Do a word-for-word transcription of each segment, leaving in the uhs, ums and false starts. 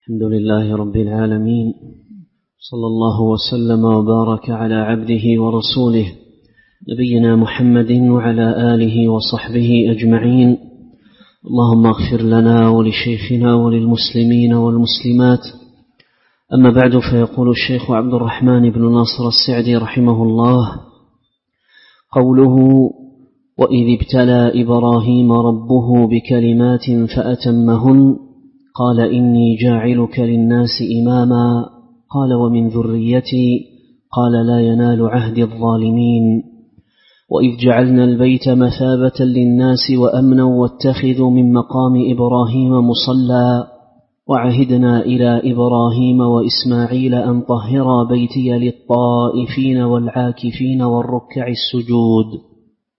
الحمد لله رب العالمين، صلى الله وسلم وبارك على عبده ورسوله نبينا محمد وعلى آله وصحبه أجمعين. اللهم اغفر لنا ولشيخنا وللمسلمين والمسلمات. أما بعد، فيقول الشيخ عبد الرحمن بن ناصر السعدي رحمه الله: قوله: وإذ ابتلى إبراهيم ربه بكلمات فأتمهن قال إني جاعلك للناس إماما قال ومن ذريتي قال لا ينال عهد الظالمين. وإذ جعلنا البيت مثابة للناس وأمنا واتخذوا من مقام إبراهيم مصلى وعهدنا إلى إبراهيم وإسماعيل أن طهرا بيتي للطائفين والعاكفين والركع السجود.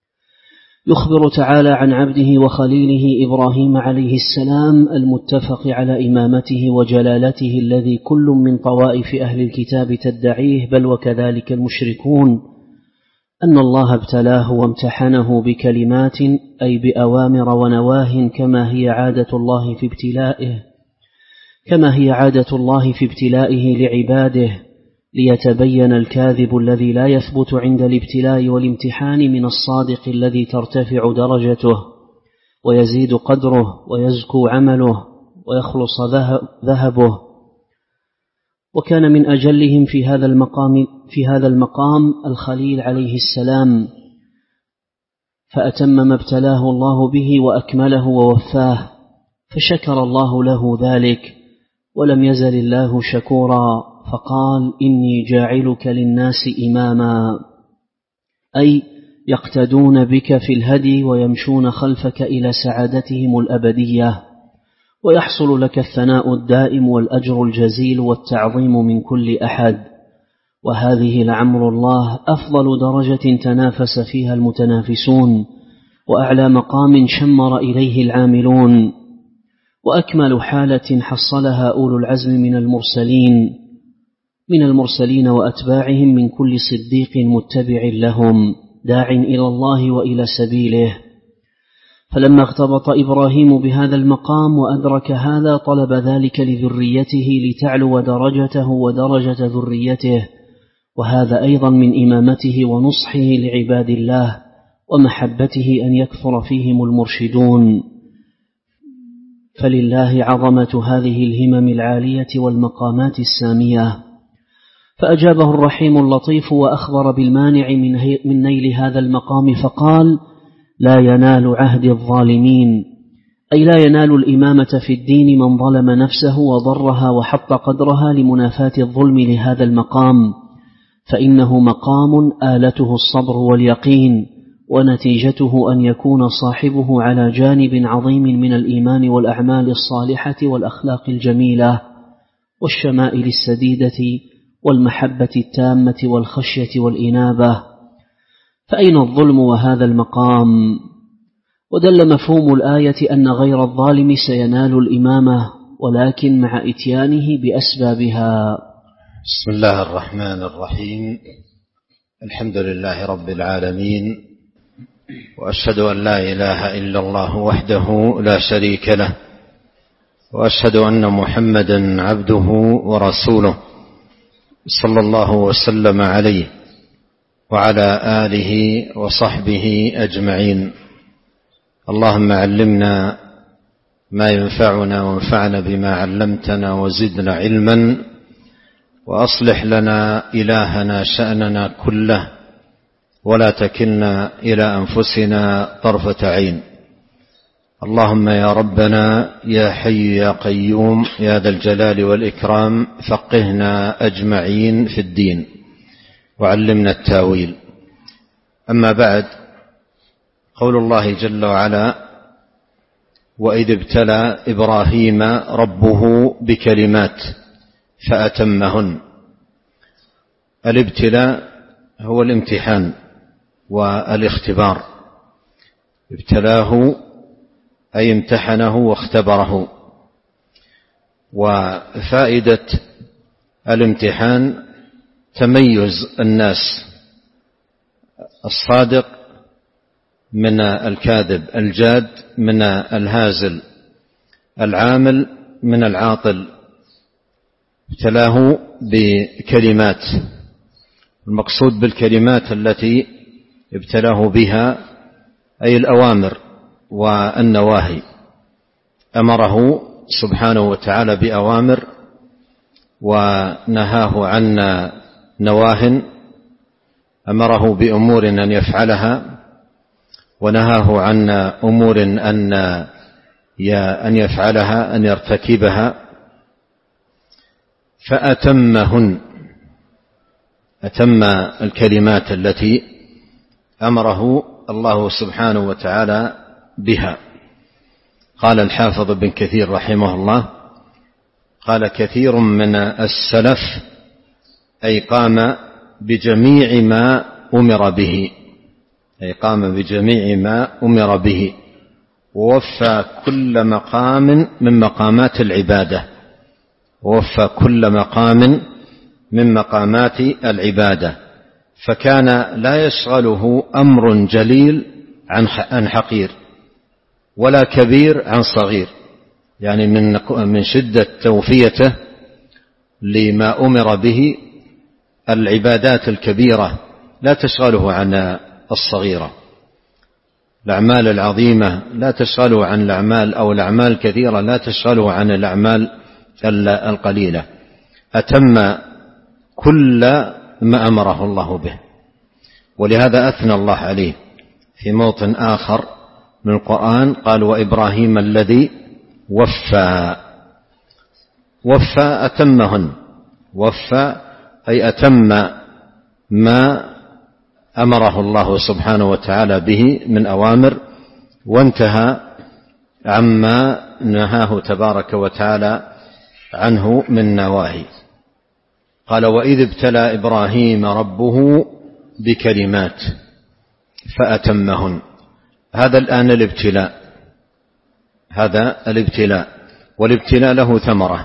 يخبر تعالى عن عبده وخليله إبراهيم عليه السلام المتفق على إمامته وجلالته، الذي كل من طوائف أهل الكتاب تدعيه، بل وكذلك المشركون، أن الله ابتلاه وامتحنه بكلمات، أي بأوامر ونواه، كما هي عادة الله في ابتلائه كما هي عادة الله في ابتلائه لعباده، ليتبين الكاذب الذي لا يثبت عند الابتلاء والامتحان من الصادق الذي ترتفع درجته ويزيد قدره ويزكو عمله ويخلص ذهبه. وكان من أجلهم في هذا المقام في هذا المقام الخليل عليه السلام، فأتم ما ابتلاه الله به وأكمله ووفاه، فشكر الله له ذلك، ولم يزل الله شكورا، فقال: إني جاعلك للناس إماما، أي يقتدون بك في الهدي ويمشون خلفك إلى سعادتهم الأبدية، ويحصل لك الثناء الدائم والأجر الجزيل والتعظيم من كل أحد. وهذه لعمر الله أفضل درجة تنافس فيها المتنافسون، وأعلى مقام شمر إليه العاملون، وأكمل حالة حصلها أولو العزم من المرسلين من المرسلين وأتباعهم من كل صديق متبع لهم داع إلى الله وإلى سبيله. فلما اغتبط إبراهيم بهذا المقام وأدرك هذا، طلب ذلك لذريته لتعلو درجته ودرجة ذريته، وهذا أيضا من إمامته ونصحه لعباد الله ومحبته أن يكثر فيهم المرشدون. فلله عظمة هذه الهمم العالية والمقامات السامية. فأجابه الرحيم اللطيف وأخبر بالمانع من نيل هذا المقام، فقال: لا ينال عهد الظالمين، أي لا ينال الإمامة في الدين من ظلم نفسه وضرها وحط قدرها لمنافاة الظلم لهذا المقام، فإنه مقام آلته الصبر واليقين، ونتيجته أن يكون صاحبه على جانب عظيم من الإيمان والأعمال الصالحة والأخلاق الجميلة والشمائل السديدة والمحبة التامة والخشية والإنابة. فأين الظلم وهذا المقام؟ ودل مفهوم الآية أن غير الظالم سينال الإمامة، ولكن مع إتيانه بأسبابها. بسم الله الرحمن الرحيم. الحمد لله رب العالمين، وأشهد أن لا إله إلا الله وحده لا شريك له، وأشهد أن محمدا عبده ورسوله، صلى الله وسلم عليه وعلى آله وصحبه أجمعين. اللهم علمنا ما ينفعنا وانفعنا بما علمتنا وزدنا علما، وأصلح لنا إلهنا شأننا كله، ولا تكلنا إلى أنفسنا طرفة عين. اللهم يا ربنا يا حي يا قيوم يا ذا الجلال والإكرام، فقهنا أجمعين في الدين وعلمنا التاويل. أما بعد، قول الله جل وعلا: وإذ ابتلى إبراهيم ربه بكلمات فأتمهن. الابتلاء هو الامتحان والاختبار. ابتلاه أي امتحنه واختبره. وفائدة الامتحان تميز الناس الصادق من الكاذب، الجاد من الهازل، العامل من العاطل، ابتلاه بكلمات. المقصود بالكلمات التي ابتلاه بها أي الأوامر والنواهي. أمره سبحانه وتعالى بأوامر ونهاه عن نواه، أمره بأمور أن يفعلها ونهاه عن أمور أن أن يفعلها أن يرتكبها، فأتمهن، أتم الكلمات التي أمره الله سبحانه وتعالى بها. قال الحافظ ابن كثير رحمه الله: قال كثير من السلف أي قام بجميع ما أمر به، أي قام بجميع ما أمر به ووفى كل مقام من مقامات العبادة، ووفى كل مقام من مقامات العبادة، فكان لا يشغله أمر جليل عن حقير ولا كبير عن صغير، يعني من من شدة توفيته لما أمر به العبادات الكبيرة لا تشغله عن الصغيرة، الأعمال العظيمة لا تشغله عن الأعمال، أو الأعمال الكثيرة لا تشغله عن الأعمال القليلة. أتم كل ما أمره الله به، ولهذا أثنى الله عليه في موطن آخر من القرآن، قال: وإبراهيم الذي وفى. وفى أتمهن، وفى أي أتم ما أمره الله سبحانه وتعالى به من أوامر، وانتهى عما نهاه تبارك وتعالى عنه من نواهي. قال: وإذ ابتلى إبراهيم ربه بكلمات فأتمهن. هذا الآن الابتلاء، هذا الابتلاء، والابتلاء له ثمرة،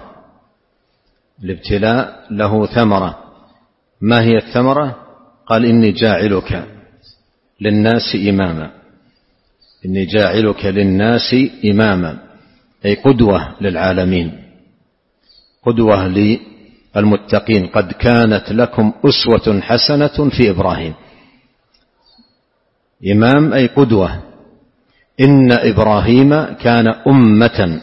الابتلاء له ثمرة. ما هي الثمرة؟ قال: إني جاعلك للناس إماما، إني جاعلك للناس إماما، أي قدوة للعالمين، قدوة للمتقين. قد كانت لكم أسوة حسنة في إبراهيم. إمام أي قدوة. إن إبراهيم كان أمة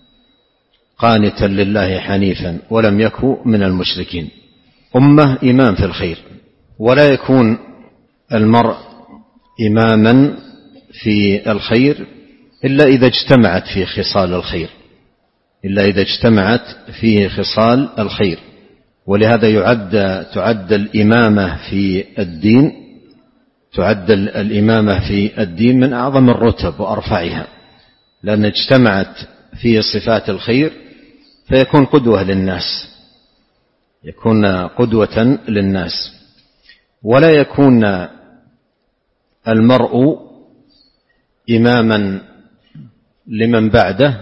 قانتا لله حنيفا ولم يكن من المشركين. أمة إمام في الخير، ولا يكون المرء إماما في الخير إلا إذا اجتمعت فيه خصال الخير، إلا إذا اجتمعت فيه خصال الخير. ولهذا يعد تعد الإمامة في الدين تعد الإمامة في الدين من أعظم الرتب وأرفعها، لأن اجتمعت فيه صفات الخير فيكون قدوة للناس، يكون قدوة للناس. ولا يكون المرء إماما لمن بعده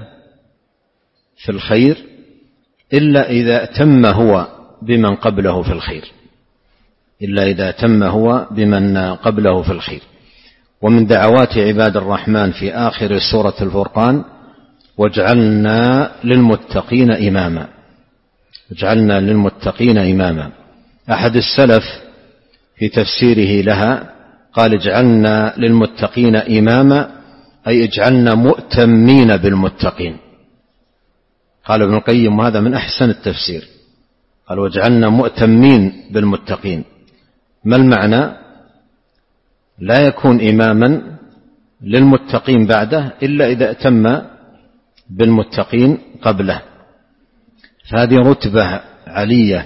في الخير إلا إذا تم هو بمن قبله في الخير، إلا إذا تم هو بمن قبله في الخير. ومن دعوات عباد الرحمن في آخر سورة الفرقان: واجعلنا للمتقين إماما، واجعلنا للمتقين إماما. أحد السلف في تفسيره لها قال: اجعلنا للمتقين إماما أي اجعلنا مؤتمين بالمتقين. قال ابن القيم: وهذا من أحسن التفسير، قال: واجعلنا مؤتمين بالمتقين. ما المعنى؟ لا يكون إماما للمتقين بعده إلا إذا أتم بالمتقين قبله. فهذه رتبة علية،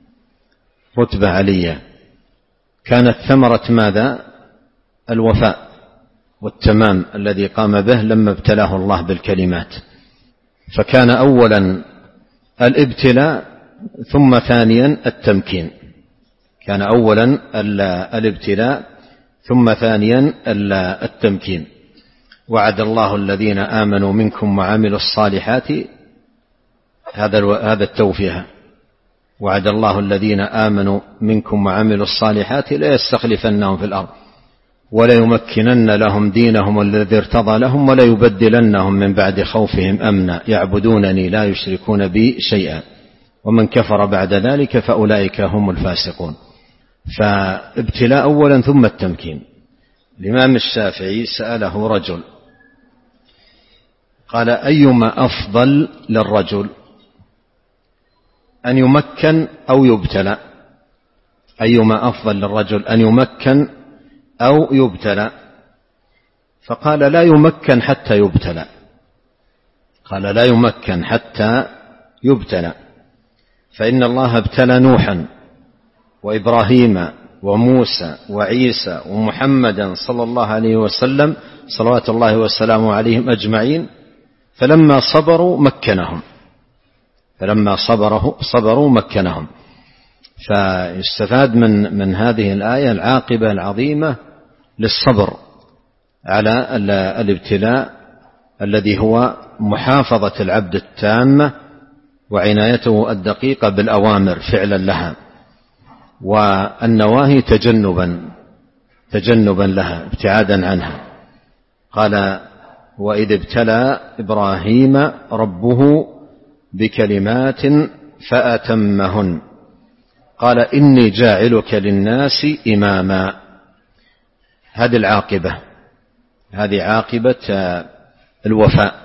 رتبة علية. كانت ثمرة ماذا؟ الوفاء والتمام الذي قام به لما ابتلاه الله بالكلمات. فكان أولا الابتلاء ثم ثانيا التمكين، كان أولا الابتلاء ثم ثانيا التمكين. وعد الله الذين آمنوا منكم وعملوا الصالحات، هذا هذا التوفيق. وعد الله الذين آمنوا منكم وعملوا الصالحات لا يستخلفنهم في الأرض ولا يمكنن لهم دينهم الذي ارتضى لهم ولا يبدلنهم من بعد خوفهم أمنا يعبدونني لا يشركون بي شيئا ومن كفر بعد ذلك فأولئك هم الفاسقون. فابتلاء أولا ثم التمكين. الإمام الشافعي سأله رجل قال: أيما أفضل للرجل، أن يمكن أو يبتلى؟ أيما أفضل للرجل، أن يمكن أو يبتلى؟ فقال: لا يمكن حتى يبتلى. قال: لا يمكن حتى يبتلى، فإن الله ابتلى نوحا وإبراهيم وموسى وعيسى ومحمدا صلى الله عليه وسلم صلوات الله وسلامه عليهم أجمعين، فلما صبروا مكنهم فلما صبروا صبروا مكنهم. فيستفاد من من هذه الآية العاقبة العظيمة للصبر على الابتلاء الذي هو محافظة العبد التامة وعنايته الدقيقة بالأوامر فعلا لها، والنواهي تجنبا تجنبا لها ابتعادا عنها. قال: وإذ ابتلى إبراهيم ربه بكلمات فأتمهن قال: إني جاعلك للناس إماما. هذه العاقبة، هذه عاقبة الوفاء،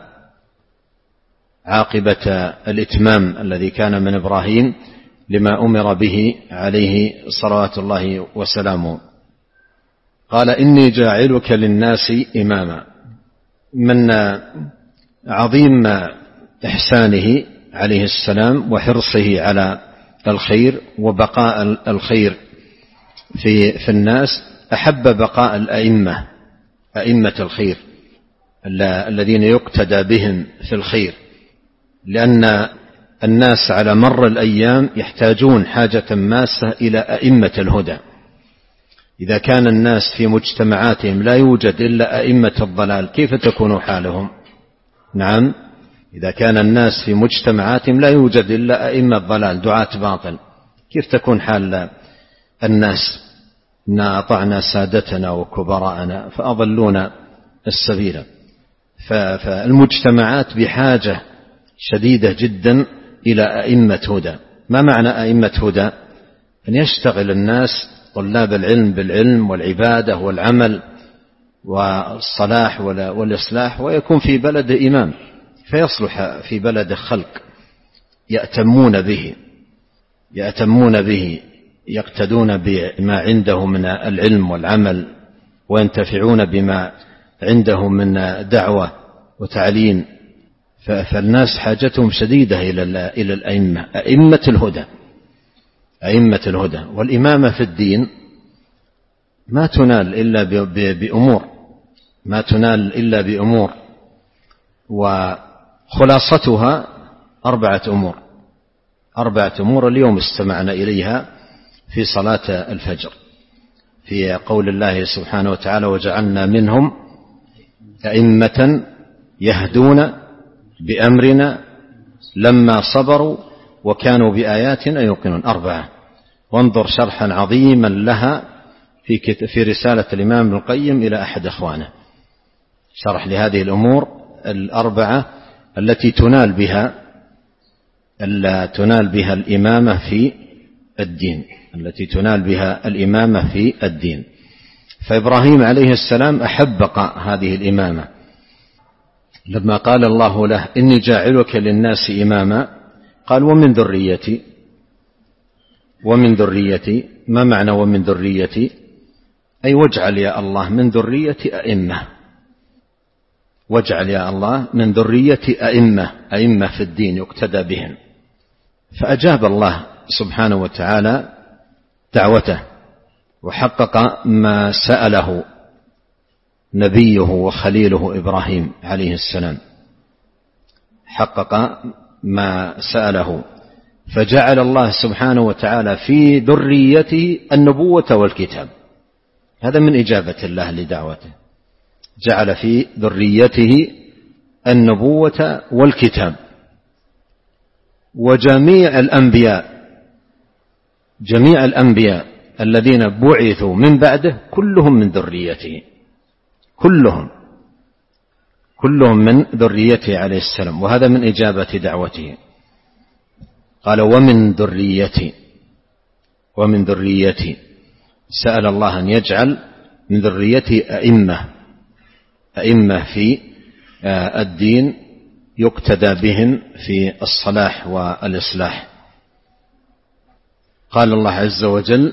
عاقبة الإتمام الذي كان من إبراهيم لما أمر به عليه صلوات الله وسلامه. قال: إني جاعلك للناس إماما. من عظيم إحسانه عليه السلام وحرصه على الخير وبقاء الخير في في الناس، أحب بقاء الأئمة، أئمة الخير الذين يقتدى بهم في الخير، لأن الناس على مر الأيام يحتاجون حاجة ماسة إلى أئمة الهدى. إذا كان الناس في مجتمعاتهم لا يوجد إلا أئمة الضلال، كيف تكون حالهم؟ نعم، إذا كان الناس في مجتمعاتهم لا يوجد إلا أئمة الضلال دعاة باطل، كيف تكون حال الناس؟ إنا أطعنا سادتنا وكبراءنا فأضلونا السبيل. فالمجتمعات بحاجة شديدة جدا إلى أئمة هدى. ما معنى أئمة هدى؟ أن يشتغل الناس طلاب العلم بالعلم والعبادة والعمل والصلاح والإصلاح، ويكون في بلد إمام فيصلح في بلد خلق يأتمون به يأتمون به يقتدون بما عنده من العلم والعمل، وينتفعون بما عنده من دعوة وتعليم. فالناس حاجتهم شديدة إلى الأئمة، أئمة الهدى، أئمة الهدى. والإمامة في الدين ما تنال إلا بأمور ما تنال إلا بأمور وخلاصتها أربعة أمور أربعة أمور اليوم استمعنا إليها في صلاة الفجر، في قول الله سبحانه وتعالى: وجعلنا منهم أئمة يهدون بأمرنا لما صبروا وكانوا بآياتنا يوقنون. أربعة. وانظر شرحا عظيما لها في في رسالة الإمام ابن القيم إلى أحد إخوانه، شرح لهذه الأمور الأربعة التي تنال بها تنال بها الإمامة في الدين التي تنال بها الإمامة في الدين. فإبراهيم عليه السلام أحب بقاء هذه الإمامة لما قال الله له: إني جاعلك للناس إماما. قال: ومن ذريتي. ومن ذريتي ما معنى ومن ذريتي؟ أي واجعل يا الله من ذريتي أئمة، واجعل يا الله من ذريتي أئمة أئمة في الدين يقتدى بهم. فأجاب الله سبحانه وتعالى دعوته وحقق ما سأله نبيه وخليله إبراهيم عليه السلام، حقق ما سأله، فجعل الله سبحانه وتعالى في ذريته النبوة والكتاب. هذا من إجابة الله لدعوته، جعل في ذريته النبوة والكتاب. وجميع الأنبياء جميع الأنبياء الذين بعثوا من بعده كلهم من ذريته، كلهم كلهم من ذريته عليه السلام، وهذا من إجابة دعوته. قال ومن ذريتي ومن ذريتي سأل الله أن يجعل من ذريتي أئمة أئمة في الدين يقتدى بهم في الصلاح والإصلاح. قال الله عز وجل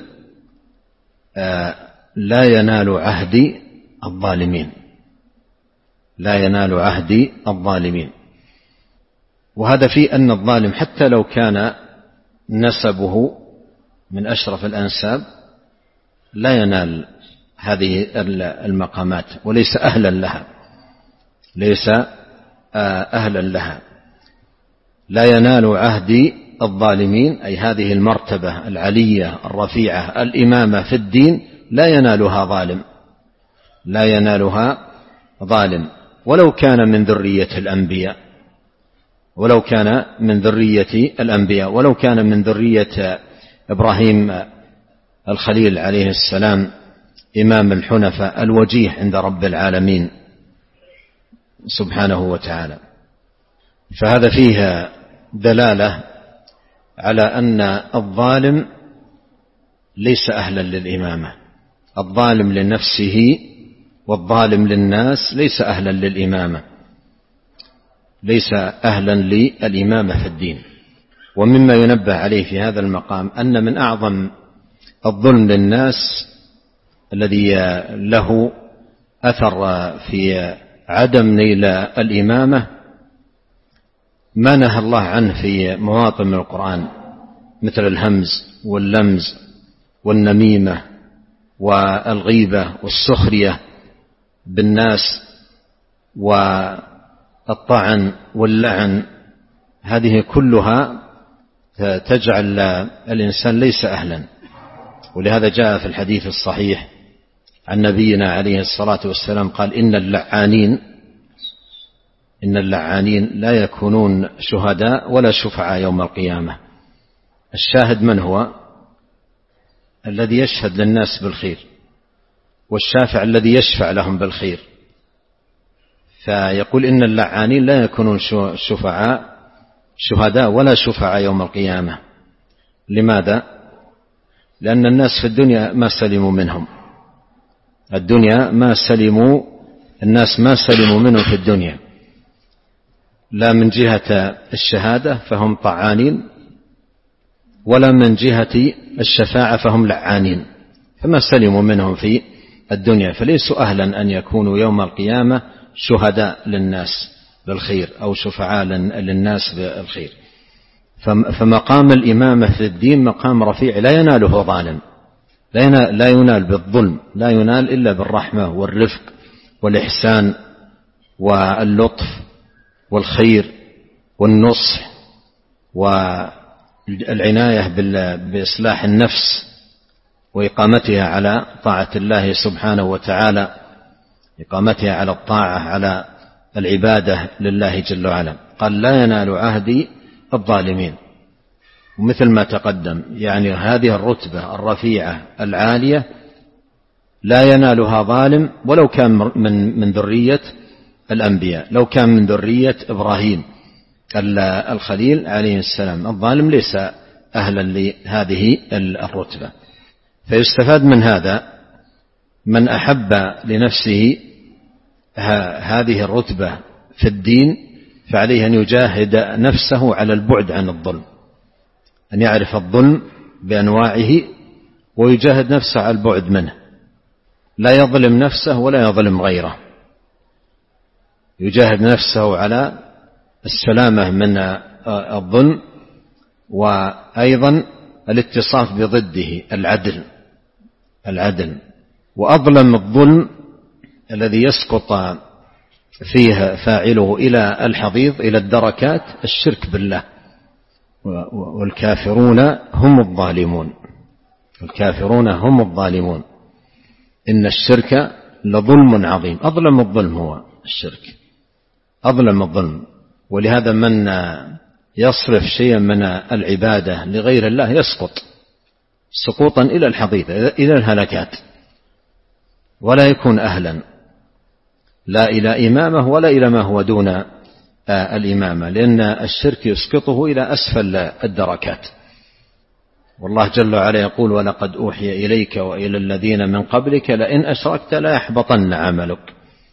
لا ينال عهدي الظالمين لا ينال عهدي الظالمين. وهذا في أن الظالم حتى لو كان نسبه من أشرف الأنساب لا ينال هذه المقامات وليس أهلا لها ليس أهلا لها. لا ينال عهدي الظالمين أي هذه المرتبة العلية الرفيعة الإمامة في الدين لا ينالها ظالم لا ينالها ظالم ولو كان من ذرية الأنبياء ولو كان من ذرية الأنبياء ولو كان من ذرية إبراهيم الخليل عليه السلام إمام الحنفاء الوجيه عند رب العالمين سبحانه وتعالى. فهذا فيه دلالة على أن الظالم ليس أهلا للإمامة. الظالم لنفسه والظالم للناس ليس أهلا للإمامة ليس أهلا للإمامة في الدين. ومما ينبه عليه في هذا المقام أن من أعظم الظلم للناس الذي له أثر في عدم نيل الإمامة ما نهى الله عنه في مواطن من القرآن مثل الهمز واللمز والنميمة والغيبة والسخرية بالناس والطعن واللعن. هذه كلها تجعل الإنسان ليس أهلا. ولهذا جاء في الحديث الصحيح عن نبينا عليه الصلاة والسلام قال إن اللعانين إن اللعانين لا يكونون شهداء ولا شفعاء يوم القيامة. الشاهد من هو؟ الذي يشهد للناس بالخير، والشافع الذي يشفع لهم بالخير. فيقول إن اللعانين لا يكونون شفعاء شهداء ولا شفعاء يوم القيامة. لماذا؟ لأن الناس في الدنيا ما سلموا منهم الدنيا ما سلموا الناس ما سلموا منهم في الدنيا، لا من جهة الشهادة فهم طعانين ولا من جهة الشفاعة فهم لعانين، فما سلموا منهم في الدنيا، فليسوا أهلا أن يكونوا يوم القيامة شهداء للناس بالخير أو شفعاء للناس بالخير. فمقام الإمامة في الدين مقام رفيع لا يناله ظالم، لا ينال بالظلم، لا ينال إلا بالرحمة والرفق والإحسان واللطف والخير والنصح والعناية بإصلاح النفس وإقامتها على طاعة الله سبحانه وتعالى، إقامتها على الطاعة على العبادة لله جل وعلا. قال لا ينال عهدي الظالمين. ومثل ما تقدم يعني هذه الرتبة الرفيعة العالية لا ينالها ظالم ولو كان من من ذرية الأنبياء، لو كان من ذرية إبراهيم الخليل عليه السلام. الظالم ليس أهلا لهذه الرتبة. فيستفاد من هذا من أحب لنفسه هذه الرتبة في الدين فعليه أن يجاهد نفسه على البعد عن الظلم، أن يعرف الظلم بأنواعه ويجاهد نفسه على البعد منه، لا يظلم نفسه ولا يظلم غيره، يجاهد نفسه على السلامة من الظلم، وأيضا الاتصاف بضده العدل العدل وأظلم الظلم الذي يسقط فيه فاعله إلى الحضيض إلى الدركات الشرك بالله. والكافرون هم الظالمون الكافرون هم الظالمون إن الشرك لظلم عظيم. أظلم الظلم هو الشرك، أظلم الظلم. ولهذا من يصرف شيئا من العبادة لغير الله يسقط سقوطا إلى الحضيض إلى الهلكات، ولا يكون أهلا لا إلى إمامه ولا إلى ما هو دون الإمامة، لأن الشرك يسقطه إلى أسفل الدركات. والله جل وعلا يقول: ولقد أوحي إليك وإلى الذين من قبلك لئن أشركت ليحبطن عملك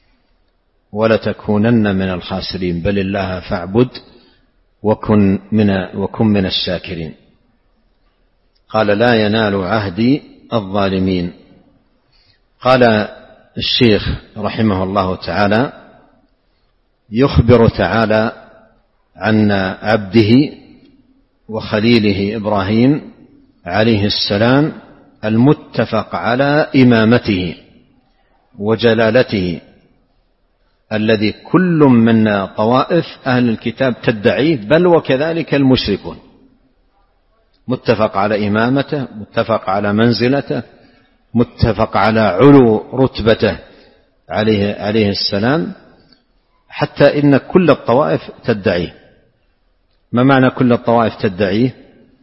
ولتكونن من الخاسرين بل الله فاعبد وكن من, وكن من الشاكرين. قال: لا ينال عهدي الظالمين. قال الشيخ رحمه الله تعالى: يخبر تعالى عن عبده وخليله إبراهيم عليه السلام المتفق على إمامته وجلالته، الذي كل من طوائف أهل الكتاب تدعيه، بل وكذلك المشركون. متفق على إمامته، متفق على منزلته، متفق على علو رتبته عليه, عليه السلام، حتى إن كل الطوائف تدعيه. ما معنى كل الطوائف تدعيه؟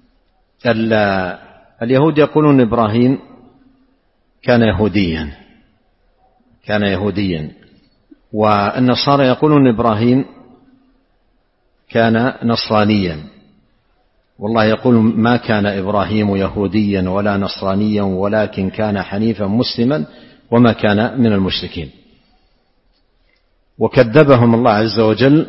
اليهود يقولون إبراهيم كان يهوديا كان يهوديا والنصارى يقولون إبراهيم كان نصرانيا. والله يقول: ما كان إبراهيم يهوديا ولا نصرانيا ولكن كان حنيفا مسلما وما كان من المشركين. وكذبهم الله عز وجل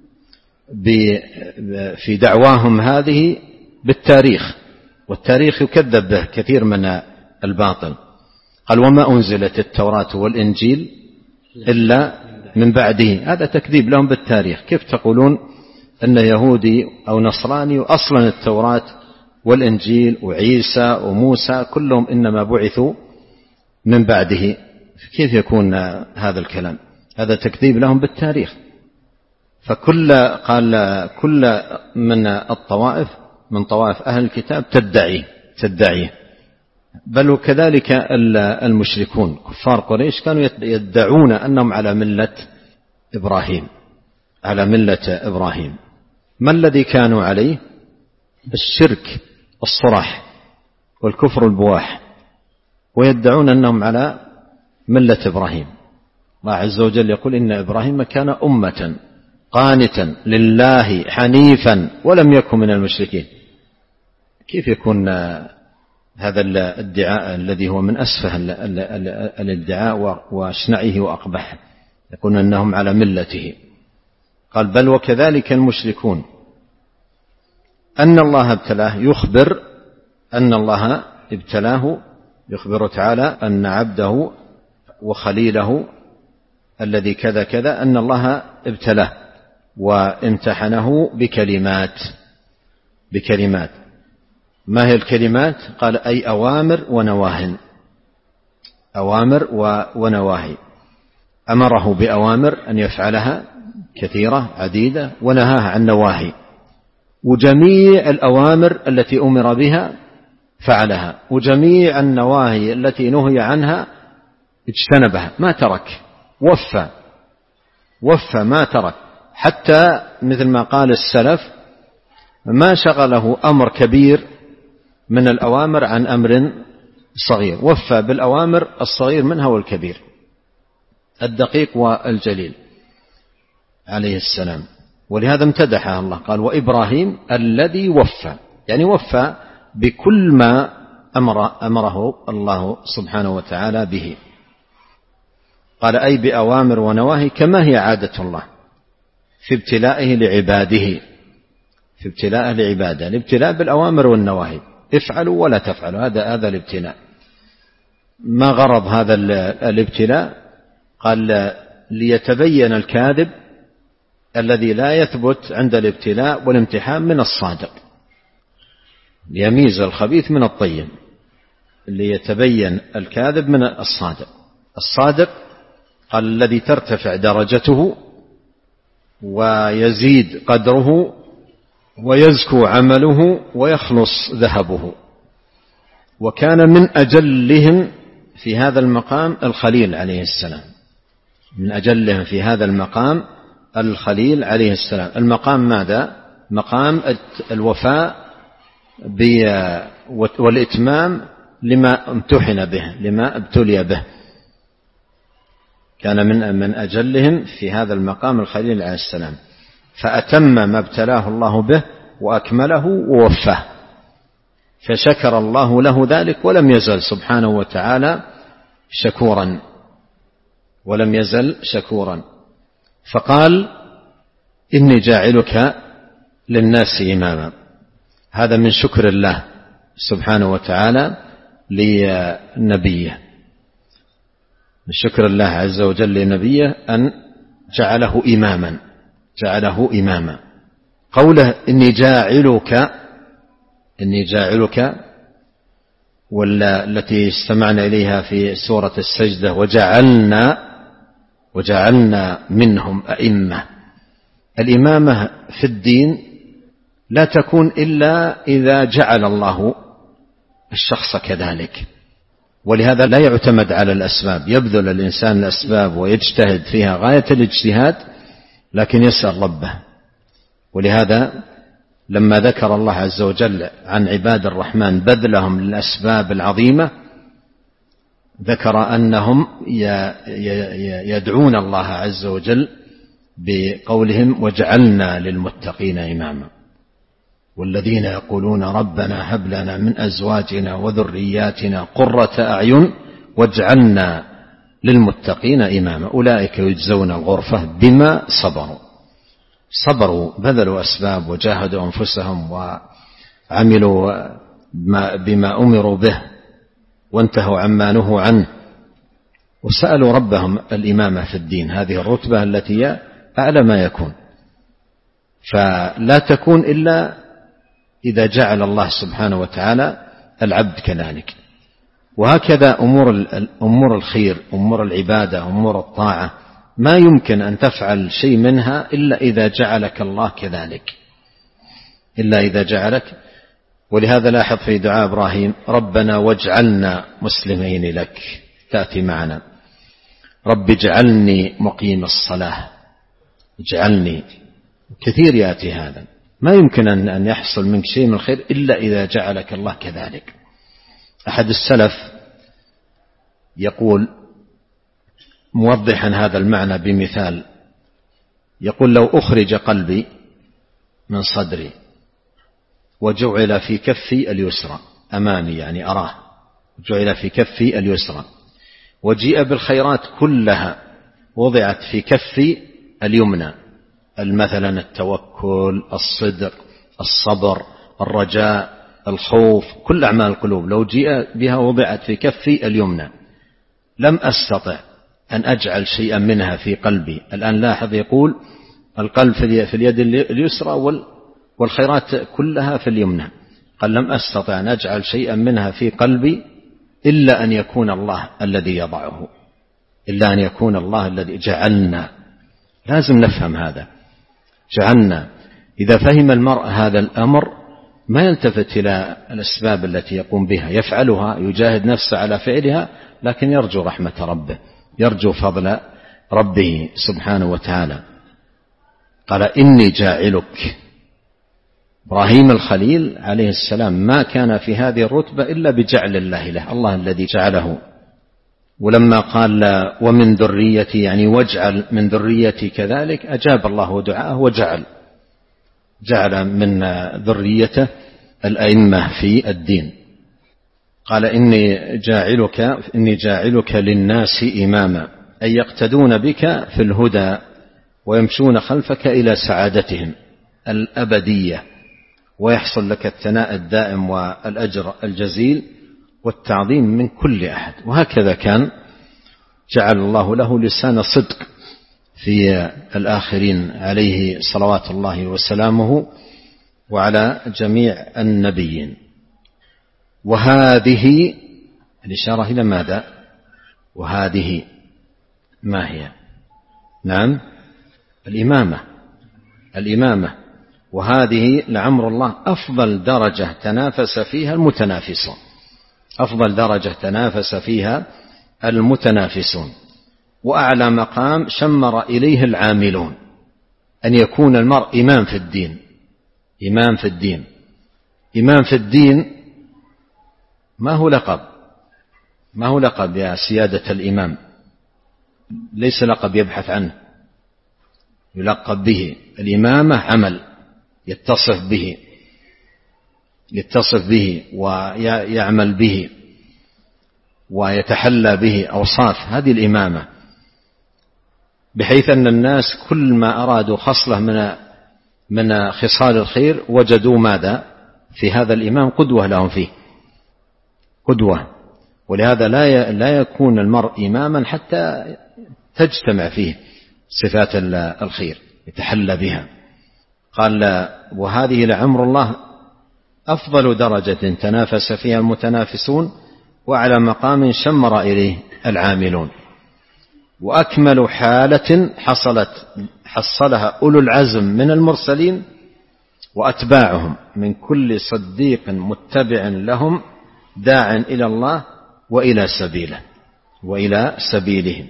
في دعواهم هذه بالتاريخ، والتاريخ يكذب به كثير من الباطل. قال: وما أنزلت التوراة والإنجيل إلا من بعده. هذا تكذيب لهم بالتاريخ. كيف تقولون أن يهودي أو نصراني أصلا التوراة والإنجيل وعيسى وموسى كلهم إنما بعثوا من بعده؟ كيف يكون هذا الكلام؟ هذا تكذيب لهم بالتاريخ. فكل قال كل من الطوائف من طوائف أهل الكتاب تدعي تدعي بل وكذلك المشركون كفار قريش كانوا يدعون أنهم على ملة إبراهيم على ملة إبراهيم. ما الذي كانوا عليه؟ الشرك الصراح والكفر البواح، ويدعون أنهم على ملة إبراهيم. الله عز وجل يقول: إن إبراهيم كان أمة قانتا لله حنيفا ولم يكن من المشركين. كيف يكون هذا الادعاء الذي هو من أسفه الادعاء وأشنعه وأقبحه؟ يقول أنهم على ملته. قال: بل وكذلك المشركون. أن الله ابتلاه، يخبر أن الله ابتلاه، يخبر تعالى أن عبده وخليله الذي كذا كذا أن الله ابتلاه وامتحنه بكلمات بكلمات ما هي الكلمات؟ قال: أي أوامر ونواهي أوامر ونواهي. أمره بأوامر أن يفعلها كثيرة عديدة، ونهاه عن نواهي، وجميع الأوامر التي أمر بها فعلها، وجميع النواهي التي نهي عنها اجتنبها، ما ترك، وفى وفى ما ترك. حتى مثل ما قال السلف: ما شغله أمر كبير من الأوامر عن أمر صغير، وفى بالأوامر الصغير منها والكبير، الدقيق والجليل عليه السلام. ولهذا امتدحه الله، قال: وإبراهيم الذي وفى، يعني وفى بكل ما أمر أمره الله سبحانه وتعالى به. قال: أي بأوامر ونواهي كما هي عادة الله في ابتلائه لعباده في ابتلائه لعباده الابتلاء بالأوامر والنواهي، افعلوا ولا تفعلوا، هذا هذا الابتلاء. ما غرض هذا الابتلاء؟ قال: ليتبين الكاذب الذي لا يثبت عند الابتلاء والامتحان من الصادق، ليميز الخبيث من الطيب، ليتبين الكاذب من الصادق. الصادق قال: الذي ترتفع درجته ويزيد قدره ويزكو عمله ويخلص ذهبه. وكان من أجلهم في هذا المقام الخليل عليه السلام، من أجلهم في هذا المقام الخليل عليه السلام. المقام ماذا؟ مقام الوفاء والإتمام لما امتحن به، لما ابتلي به. كان من من أجلهم في هذا المقام الخليل عليه السلام. فأتم ما ابتلاه الله به وأكمله ووفاه، فشكر الله له ذلك ولم يزل سبحانه وتعالى شكورا، ولم يزل شكورا. فقال إني جاعلك للناس إماما. هذا من شكر الله سبحانه وتعالى لنبيه، من شكر الله عز وجل لنبيه أن جعله إماما، جعله إماما. قوله إني جاعلك، إني جاعلك والتي استمعنا إليها في سورة السجدة وجعلنا وجعلنا منهم أئمة. الإمامة في الدين لا تكون إلا إذا جعل الله الشخص كذلك، ولهذا لا يعتمد على الأسباب. يبذل الإنسان الأسباب ويجتهد فيها غاية الاجتهاد، لكن يسأل ربه. ولهذا لما ذكر الله عز وجل عن عباد الرحمن بذلهم للأسباب العظيمة، ذكر أنهم يدعون الله عز وجل بقولهم وجعلنا للمتقين إماما، والذين يقولون ربنا هب لنا من أزواجنا وذرياتنا قرة أعين واجعلنا للمتقين إماما، أولئك يجزون الغرفة بما صبروا. صبروا، بذلوا أسباب وجاهدوا أنفسهم وعملوا بما أمروا به وانتهوا عما نهوا عنه، وسألوا ربهم الإمامة في الدين، هذه الرتبة التي أعلى ما يكون. فلا تكون إلا إذا جعل الله سبحانه وتعالى العبد كذلك. وهكذا أمور أمور الخير، أمور العبادة، أمور الطاعة، ما يمكن أن تفعل شيء منها إلا إذا جعلك الله كذلك، إلا إذا جعلك. ولهذا لاحظ في دعاء إبراهيم ربنا واجعلنا مسلمين لك، تأتي معنا رب اجعلني مقيم الصلاة، اجعلني، كثير يأتي هذا. ما يمكن أن يحصل منك شيء من الخير إلا إذا جعلك الله كذلك. أحد السلف يقول موضحا هذا المعنى بمثال، يقول لو أخرج قلبي من صدري وجعل في كفي اليسرى أمامي، يعني أراه، جعل في كفي اليسرى، وجيء بالخيرات كلها وضعت في كفي اليمنى، مثلا التوكل، الصدق، الصبر، الرجاء، الخوف، كل أعمال القلوب لو جيء بها وضعت في كفي اليمنى لم أستطع أن أجعل شيئا منها في قلبي. الآن لاحظ يقول القلب في اليد اليسرى والخيرات كلها في اليمنى، قال لم أستطع أن أجعل شيئا منها في قلبي إلا أن يكون الله الذي يضعه، إلا أن يكون الله الذي جعلنا. لازم نفهم هذا، جعلنا. إذا فهم المرء هذا الأمر ما يلتفت إلى الأسباب التي يقوم بها، يفعلها، يجاهد نفسه على فعلها، لكن يرجو رحمة ربه، يرجو فضل ربه سبحانه وتعالى. قال إني جاعلك. إبراهيم الخليل عليه السلام ما كان في هذه الرتبة إلا بجعل الله له، الله الذي جعله. ولما قال ومن ذريتي، يعني واجعل من ذريتي كذلك، أجاب الله دعاءه وجعل، جعل من ذريته الأئمة في الدين. قال إني جاعلك إني جاعلك للناس إماما، أي يقتدون بك في الهدى ويمشون خلفك إلى سعادتهم الأبدية، ويحصل لك الثناء الدائم والأجر الجزيل والتعظيم من كل أحد. وهكذا كان جعل الله له لسان صدق في الآخرين عليه صلوات الله وسلامه وعلى جميع النبيين. وهذه الإشارة إلى ماذا؟ وهذه ما هي؟ نعم، الإمامة، الإمامة. وهذه لعمر الله أفضل درجة تنافس فيها المتنافسون، أفضل درجة تنافس فيها المتنافسون، وأعلى مقام شمر إليه العاملون، أن يكون المرء إمام في الدين. إمام في الدين، إمام في الدين ما هو لقب، ما هو لقب يا سيادة الإمام، ليس لقب يبحث عنه، يلقب به. الإمامة عمل يتصف به يتصف به ويعمل به ويتحلى به أوصاف هذه الإمامة، بحيث أن الناس كل ما أرادوا خصلة من من خصال الخير وجدوا ماذا في هذا الإمام قدوة لهم فيه، قدوة. ولهذا لا لا يكون المرء إماما حتى تجتمع فيه صفات الخير يتحلى بها. قال وهذه لعمر الله أفضل درجة تنافس فيها المتنافسون، وعلى مقام شمر إليه العاملون، وأكمل حالة حصلت حصلها أولو العزم من المرسلين وأتباعهم من كل صديق متبع لهم داع إلى الله وإلى سبيله وإلى سبيلهم.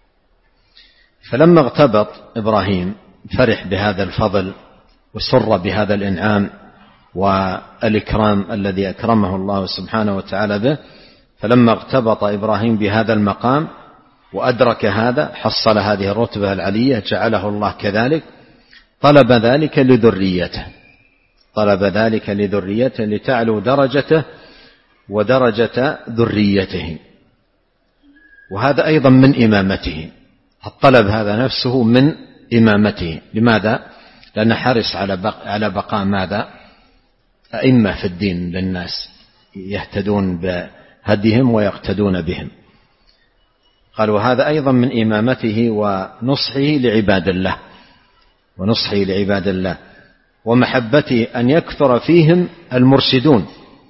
فلما اغتبط إبراهيم فرح بهذا الفضل وسر بهذا الإنعام والإكرام الذي أكرمه الله سبحانه وتعالى به. فلما اغتبط إبراهيم بهذا المقام وأدرك هذا حصل هذه الرتبة العلية جعله الله كذلك، طلب ذلك لذريته طلب ذلك لذريته لتعلو درجته ودرجة ذريته. وهذا أيضا من إمامته، الطلب هذا نفسه من إمامته. لماذا؟ لأنه حرص على بقاء ماذا؟ أئمة في الدين للناس يهتدون بهديهم ويقتدون بهم. قال وهذا أيضا من إمامته ونصحه لعباد الله ونصحه لعباد الله ومحبته أن يكثر فيهم المرشدون.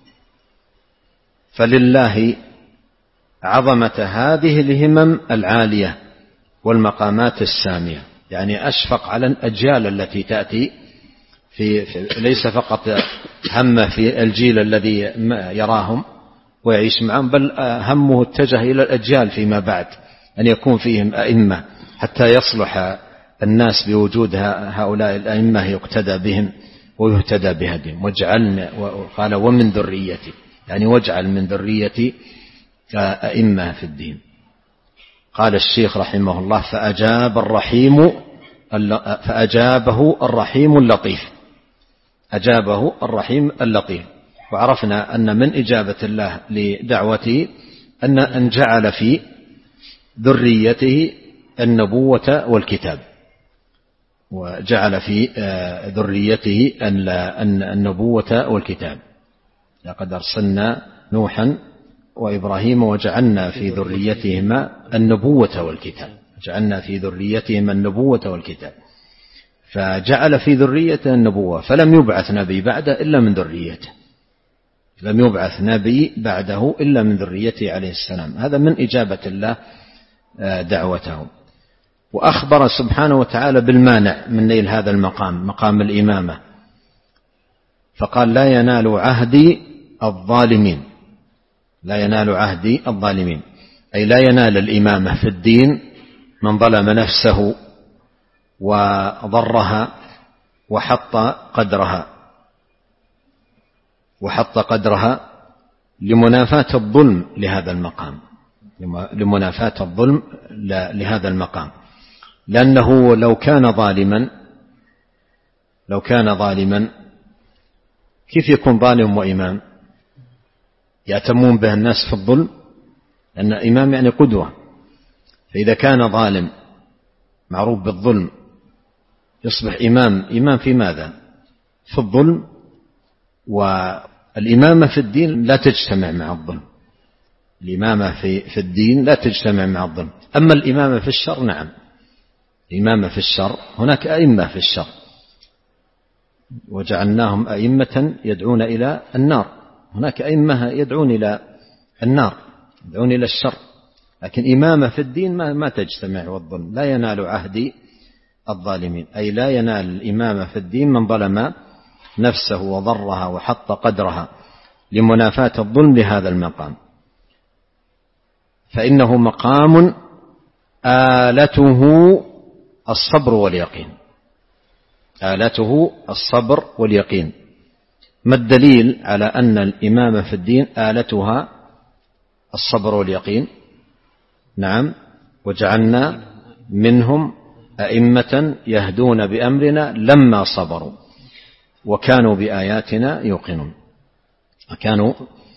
فلله عظمة هذه الهمم العالية والمقامات السامية، يعني أشفق على الأجيال التي تأتي في, في ليس فقط همه في الجيل الذي يراهم ويعيش معهم، بل همه اتجه إلى الأجيال فيما بعد أن يكون فيهم أئمة حتى يصلح الناس بوجود هؤلاء الأئمة يقتدى بهم ويهتدى بهديهم. واجعلنا، وقال ومن ذريتي، يعني واجعل من ذريتي أئمة في الدين. قال الشيخ رحمه الله فأجاب الرحيم فأجابه الرحيم اللطيف أجابه الرحيم اللطيف. وعرفنا أن من إجابة الله لدعوته أن أن جعل في ذريته النبوة والكتاب، وجعل في ذريته النبوة والكتاب. لقد أرسلنا نوحا وإبراهيم وجعلنا في ذريتهما النبوة والكتاب جعلنا في ذريتهما النبوة والكتاب فجعل في ذريته النبوة، فلم يبعث نبي بعده إلا من ذريته لم يبعث نبي بعده إلا من ذريته عليه السلام. هذا من إجابة الله دعوته. وأخبر سبحانه وتعالى بالمانع من نيل هذا المقام، مقام الإمامة، فقال لا ينال عهدي الظالمين لا ينال عهدي الظالمين أي لا ينال الإمامة في الدين من ظلم نفسه وضرها وحط قدرها وحط قدرها لمنافاة الظلم لهذا المقام لمنافاة الظلم لهذا المقام لأنه لو كان ظالما لو كان ظالما كيف يكون ظالم وإمام؟ يأتمون به الناس في الظلم، لأن إمام يعني قدوة. فإذا كان ظالم معروف بالظلم يصبح إمام. إمام في ماذا؟ في الظلم. والإمامة في الدين لا تجتمع مع الظلم. الإمامة في في الدين لا تجتمع مع الظلم. أما الإمامة في الشر نعم، الإمامة في الشر هناك أئمة في الشر وجعلناهم أئمة يدعون إلى النار، هناك أئمة يدعون إلى النار يدعون إلى الشر. لكن إمامة في الدين ما, ما تجتمع والظلم. لا ينال عهدي الظالمين أي لا ينال الإمامة في الدين من ظلم نفسه وضرها وحط قدرها لمنافاة الظلم لهذا المقام، فإنه مقام آلته الصبر واليقين آلته الصبر واليقين. ما الدليل على أن الإمامة في الدين آلتها الصبر واليقين؟ نعم، وجعلنا منهم أئمة يهدون بأمرنا لما صبروا وكانوا بآياتنا يوقنون وكانوا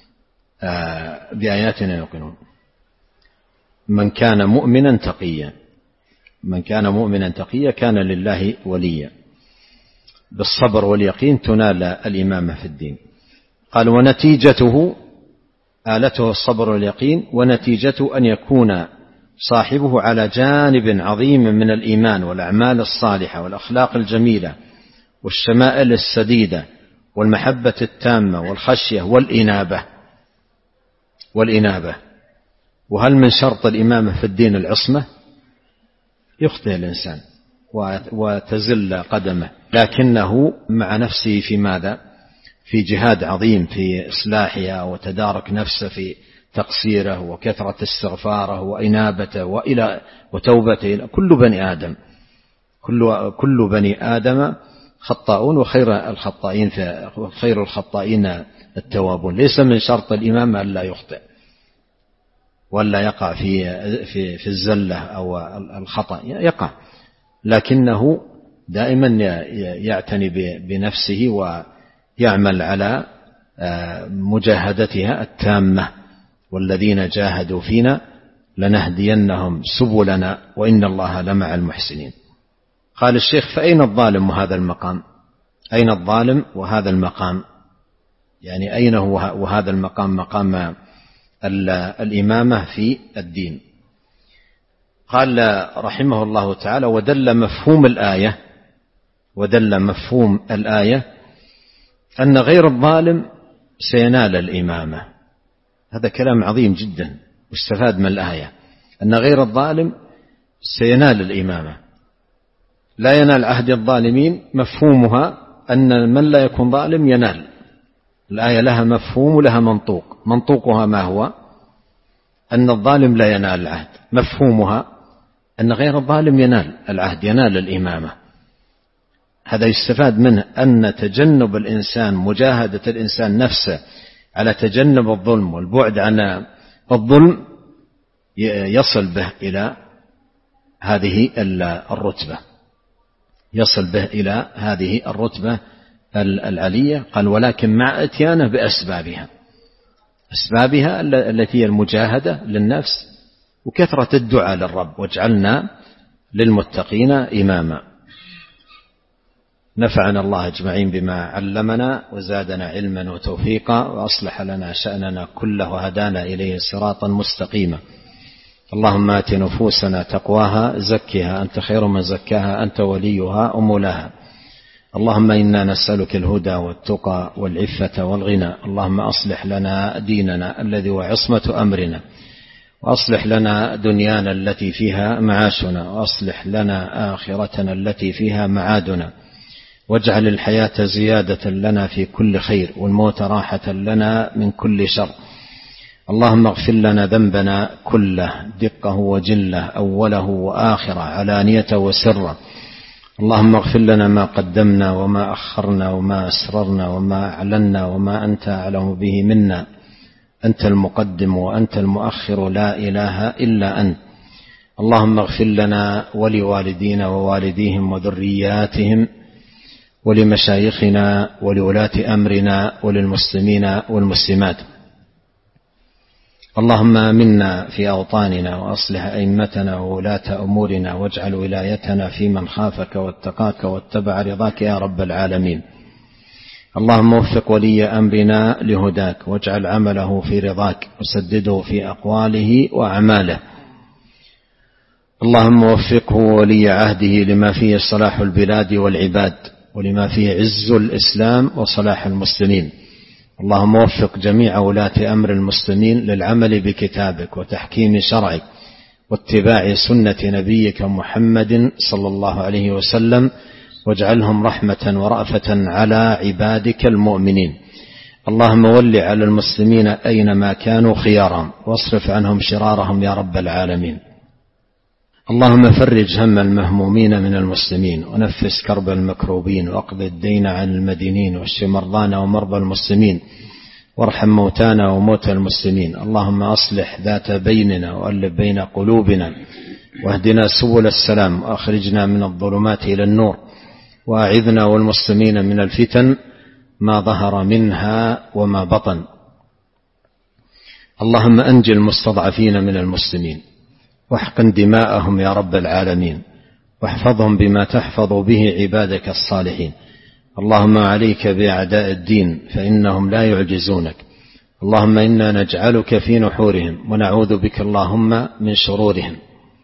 بآياتنا يوقنون. من كان مؤمنا تقيا من كان مؤمنا تقيا كان لله وليا. بالصبر واليقين تنال الإمامة في الدين. قال ونتيجته آلته الصبر واليقين، ونتيجته أن يكون صاحبه على جانب عظيم من الإيمان والأعمال الصالحة والأخلاق الجميلة والشمائل السديدة والمحبة التامة والخشية والإنابة والإنابة. وهل من شرط الإمامة في الدين العصمة؟ يخطئ الإنسان وتزل قدمه، لكنه مع نفسه في ماذا؟ في جهاد عظيم في إصلاحها وتدارك نفسه في تقصيره وكثرة استغفاره وإنابته وإلى وتوبته. كل بني آدم كل كل بني آدم خطاؤون وخير الخطائين خير الخطائين التوابون. ليس من شرط الإمام ألا يخطئ ولا يقع في في في الزلة أو الخطأ، يقع، لكنه دائما يعتني بنفسه ويعمل على مجاهدتها التامة. والذين جاهدوا فينا لنهدينهم سبلنا وإن الله لمع المحسنين. قال الشيخ فأين الظالم وهذا المقام؟ أين الظالم وهذا المقام؟ يعني أين هو وهذا المقام؟ مقام الإمامة في الدين. قال رحمه الله تعالى ودل مفهوم الآية ودل مفهوم الآية أن غير الظالم سينال الإمامة. هذا كلام عظيم جدا واستفاد من الآية أن غير الظالم سينال الإمامة. لا ينال عهد الظالمين مفهومها أن من لا يكون ظالم ينال. الآية لها مفهوم ولها منطوق. منطوقها ما هو؟ أن الظالم لا ينال العهد. مفهومها أن غير الظالم ينال العهد، ينال الإمامة. هذا يستفاد منه أن تجنب الإنسان مجاهدة الإنسان نفسه على تجنب الظلم والبعد عن الظلم يصل به إلى هذه الرتبة يصل به إلى هذه الرتبة العلية. قال ولكن مع اتيانه بأسبابها أسبابها التي هي المجاهدة للنفس وكثرة الدعاء للرب واجعلنا للمتقين إماما. نفعنا الله أجمعين بما علمنا وزادنا علما وتوفيقا وأصلح لنا شأننا كله وهدانا إليه صراطا مستقيما. اللهم آت نفوسنا تقواها زكها أنت خير من زكاها أنت وليها ومولاها. اللهم إنا نسألك الهدى والتقى والعفة والغنى. اللهم أصلح لنا ديننا الذي هو عصمة أمرنا، وأصلح لنا دنيانا التي فيها معاشنا، وأصلح لنا آخرتنا التي فيها معادنا، واجعل الحياة زيادة لنا في كل خير والموت راحة لنا من كل شر. اللهم اغفر لنا ذنبنا كله دقه وجله أوله وآخره علانية وسره. اللهم اغفر لنا ما قدمنا وما أخرنا وما أسررنا وما أعلنا وما أنت أعلم به منا. أنت المقدم وأنت المؤخر لا إله إلا أنت. اللهم اغفر لنا ولوالدينا ووالديهم وذرياتهم ولمشايخنا ولولاة أمرنا وللمسلمين والمسلمات. اللهم آمنا في أوطاننا وأصلح أئمتنا وولاة أمورنا واجعل ولايتنا في من خافك واتقاك واتبع رضاك يا رب العالمين. اللهم وفق ولي أمرنا لهداك واجعل عمله في رضاك وسدده في أقواله وأعماله. اللهم وفقه ولي عهده لما فيه صلاح البلاد والعباد ولما فيه عز الإسلام وصلاح المسلمين. اللهم وفق جميع ولاة أمر المسلمين للعمل بكتابك وتحكيم شرعك واتباع سنة نبيك محمد صلى الله عليه وسلم، واجعلهم رحمة ورأفة على عبادك المؤمنين. اللهم ول على المسلمين أينما كانوا خيارهم واصرف عنهم شرارهم يا رب العالمين. اللهم فرج هم المهمومين من المسلمين ونفس كرب المكروبين واقض الدين عن المدينين واشف مرضانا ومرضى المسلمين وارحم موتانا وموتى المسلمين. اللهم أصلح ذات بيننا وألف بين قلوبنا واهدنا سبل السلام، وأخرجنا من الظلمات إلى النور، وأعذنا والمسلمين من الفتن ما ظهر منها وما بطن. اللهم أنج المستضعفين من المسلمين، واحقن دماءهم يا رب العالمين، واحفظهم بما تحفظ به عبادك الصالحين. اللهم عليك بأعداء الدين فإنهم لا يعجزونك. اللهم إنا نجعلك في نحورهم، ونعوذ بك اللهم من شرورهم.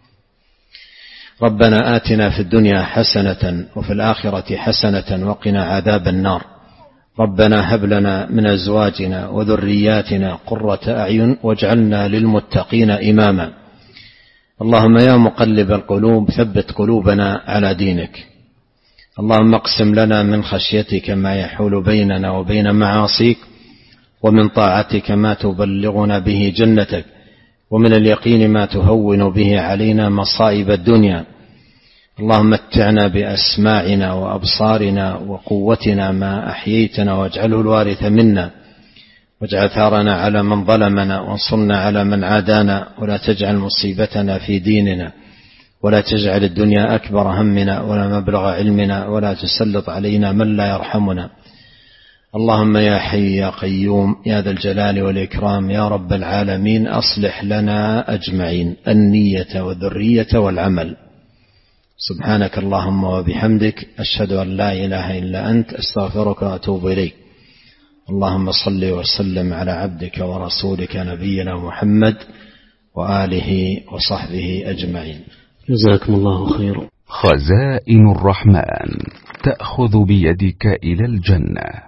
ربنا آتنا في الدنيا حسنة وفي الآخرة حسنة وقنا عذاب النار. ربنا هب لنا من أزواجنا وذرياتنا قرة أعين واجعلنا للمتقين إماما. اللهم يا مقلب القلوب ثبت قلوبنا على دينك. اللهم اقسم لنا من خشيتك ما يحول بيننا وبين معاصيك، ومن طاعتك ما تبلغنا به جنتك، ومن اليقين ما تهون به علينا مصائب الدنيا. اللهم متعنا بأسماعنا وأبصارنا وقوتنا ما أحييتنا، واجعله الوارث منا، واجعل ثارنا على من ظلمنا، وانصرنا على من عادانا، ولا تجعل مصيبتنا في ديننا، ولا تجعل الدنيا أكبر همنا ولا مبلغ علمنا، ولا تسلط علينا من لا يرحمنا. اللهم يا حي يا قيوم يا ذا الجلال والإكرام يا رب العالمين، أصلح لنا أجمعين النية والذرية والعمل. سبحانك اللهم وبحمدك، أشهد أن لا إله إلا أنت، أستغفرك وأتوب إليك. اللهم صل وسلم على عبدك ورسولك نبينا محمد وآله وصحبه أجمعين. جزاكم الله خيرا. خزائن الرحمن تأخذ بيدك إلى الجنة.